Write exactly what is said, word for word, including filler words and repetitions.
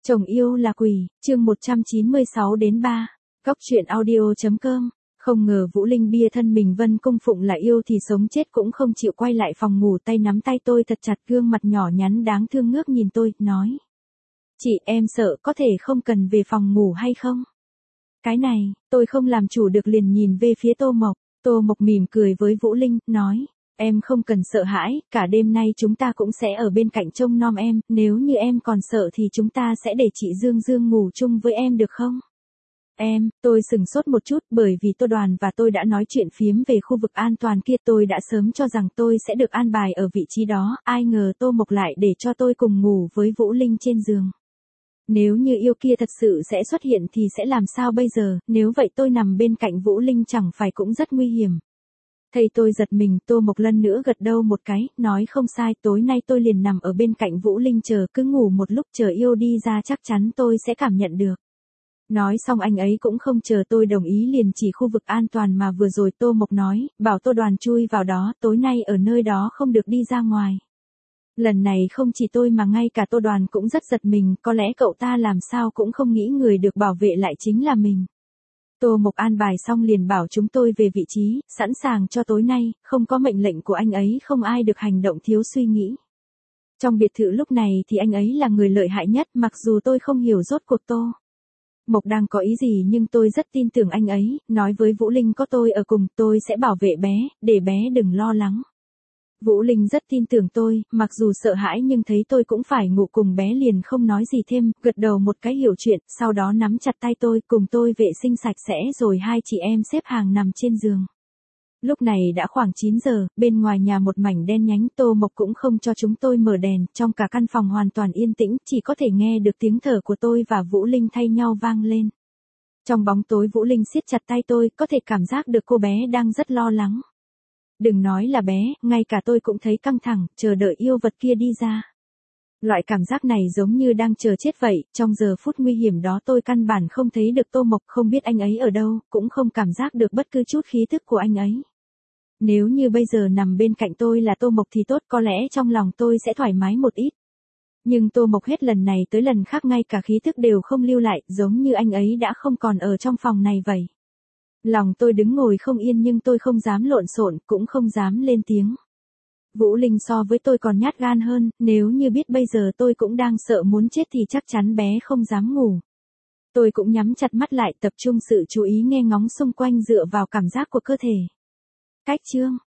Chồng yêu là quỷ, chương một trăm chín mươi sáu đến ba. Góc truyện audio.com. Không ngờ Vũ Linh bia thân mình Vân cung phụng là yêu thì sống chết cũng không chịu quay lại phòng ngủ, tay nắm tay tôi thật chặt, gương mặt nhỏ nhắn đáng thương ngước nhìn tôi, nói. Chị, em sợ có thể không cần về phòng ngủ hay không? Cái này, tôi không làm chủ được liền nhìn về phía Tô Mộc. Tô Mộc mỉm cười với Vũ Linh, nói. Em không cần sợ hãi, cả đêm nay chúng ta cũng sẽ ở bên cạnh trông nom em, nếu như em còn sợ thì chúng ta sẽ để chị Dương Dương ngủ chung với em được không? Em, tôi sừng sốt một chút bởi vì Tô Đoàn và tôi đã nói chuyện phiếm về khu vực an toàn kia, tôi đã sớm cho rằng tôi sẽ được an bài ở vị trí đó, ai ngờ Tô Mộc lại để cho tôi cùng ngủ với Vũ Linh trên giường. Nếu như yêu kia thật sự sẽ xuất hiện thì sẽ làm sao bây giờ, nếu vậy tôi nằm bên cạnh Vũ Linh chẳng phải cũng rất nguy hiểm. Thấy tôi giật mình, Tô Mộc lần nữa gật đầu một cái, nói không sai, tối nay tôi liền nằm ở bên cạnh Vũ Linh chờ, cứ ngủ một lúc chờ yêu đi ra chắc chắn tôi sẽ cảm nhận được. Nói xong anh ấy cũng không chờ tôi đồng ý liền chỉ khu vực an toàn mà vừa rồi Tô Mộc nói, bảo Tô Đoàn chui vào đó, tối nay ở nơi đó không được đi ra ngoài. Lần này không chỉ tôi mà ngay cả Tô Đoàn cũng rất giật mình, có lẽ cậu ta làm sao cũng không nghĩ người được bảo vệ lại chính là mình. Tô Mộc an bài xong liền bảo chúng tôi về vị trí, sẵn sàng cho tối nay, không có mệnh lệnh của anh ấy không ai được hành động thiếu suy nghĩ. Trong biệt thự lúc này thì anh ấy là người lợi hại nhất, mặc dù tôi không hiểu rốt cuộc Tô Mộc đang có ý gì nhưng tôi rất tin tưởng anh ấy, nói với Vũ Linh có tôi ở cùng, tôi sẽ bảo vệ bé, để bé đừng lo lắng. Vũ Linh rất tin tưởng tôi, mặc dù sợ hãi nhưng thấy tôi cũng phải ngủ cùng bé liền không nói gì thêm, gật đầu một cái hiểu chuyện, sau đó nắm chặt tay tôi, cùng tôi vệ sinh sạch sẽ rồi hai chị em xếp hàng nằm trên giường. Lúc này đã khoảng chín giờ, bên ngoài nhà một mảnh đen nhánh, Tô Mộc cũng không cho chúng tôi mở đèn, trong cả căn phòng hoàn toàn yên tĩnh, chỉ có thể nghe được tiếng thở của tôi và Vũ Linh thay nhau vang lên. Trong bóng tối Vũ Linh siết chặt tay tôi, có thể cảm giác được cô bé đang rất lo lắng. Đừng nói là bé, ngay cả tôi cũng thấy căng thẳng, chờ đợi yêu vật kia đi ra. Loại cảm giác này giống như đang chờ chết vậy, trong giờ phút nguy hiểm đó tôi căn bản không thấy được Tô Mộc, không biết anh ấy ở đâu, cũng không cảm giác được bất cứ chút khí thức của anh ấy. Nếu như bây giờ nằm bên cạnh tôi là Tô Mộc thì tốt, có lẽ trong lòng tôi sẽ thoải mái một ít. Nhưng Tô Mộc hết lần này tới lần khác ngay cả khí thức đều không lưu lại, giống như anh ấy đã không còn ở trong phòng này vậy. Lòng tôi đứng ngồi không yên nhưng tôi không dám lộn xộn, cũng không dám lên tiếng. Vũ Linh so với tôi còn nhát gan hơn, nếu như biết bây giờ tôi cũng đang sợ muốn chết thì chắc chắn bé không dám ngủ. Tôi cũng nhắm chặt mắt lại, tập trung sự chú ý nghe ngóng xung quanh dựa vào cảm giác của cơ thể. Cách chương